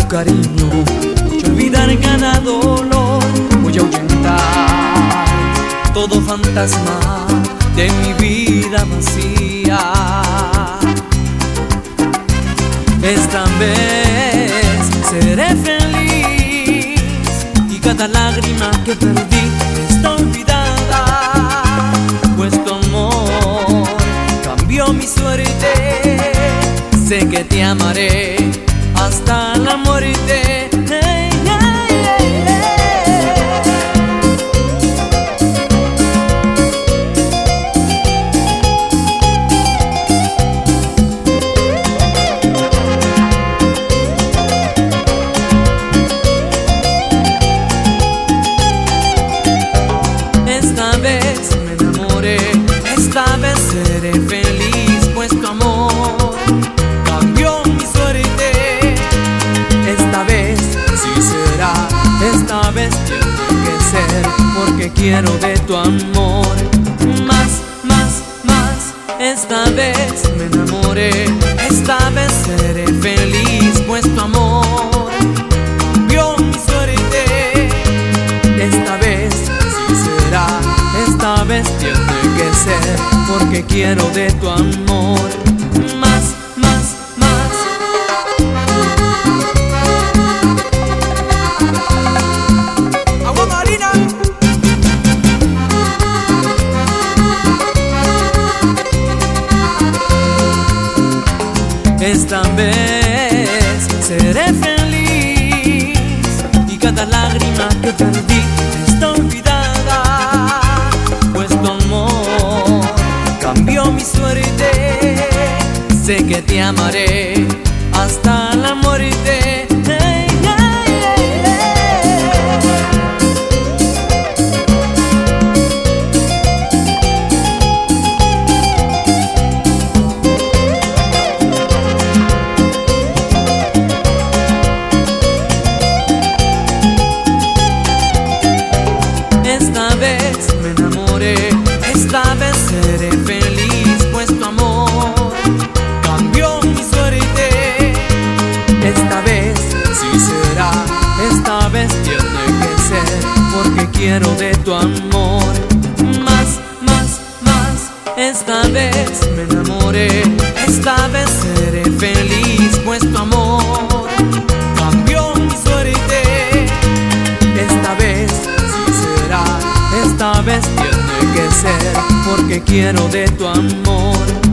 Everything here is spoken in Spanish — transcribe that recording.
cariño, voy a olvidar cada dolor, voy a ahuyentar todo fantasma de mi vida vacía. Esta vez seré feliz y cada lágrima que perdí está olvidada, pues tu amor cambió mi suerte. Sé que te amaré hasta la muerte. Hey, hey, hey, hey. Esta vez me enamoré, esta vez seré feliz, pues tu amor cambió mi suerte. Esta vez sí será, esta vez tiene que ser, porque quiero de tu amor más, más, más. Esta vez me enamoré, esta vez seré feliz, pues tu amor cambió mi suerte. Esta vez sí será, esta vez tiene que ser, porque quiero de tu amor más, más, más. Agua Marina. Esta vez seré feliz y cada lágrima que perdí está olvidada, pues tu amor cambió mi suerte. Sé que te amaré hasta la muerte. Hey, hey, hey, hey. Esta vez me enamoré, esta vez seré feliz, pues tu amor cambió mi suerte. Esta vez sí será, esta vez tiene que ser, porque quiero de tu amor más, más, más. Esta vez me enamoré, esta vez seré feliz, pues tu amor cambió mi suerte. Esta vez sí será, esta vez tiene que ser, porque quiero de tu amor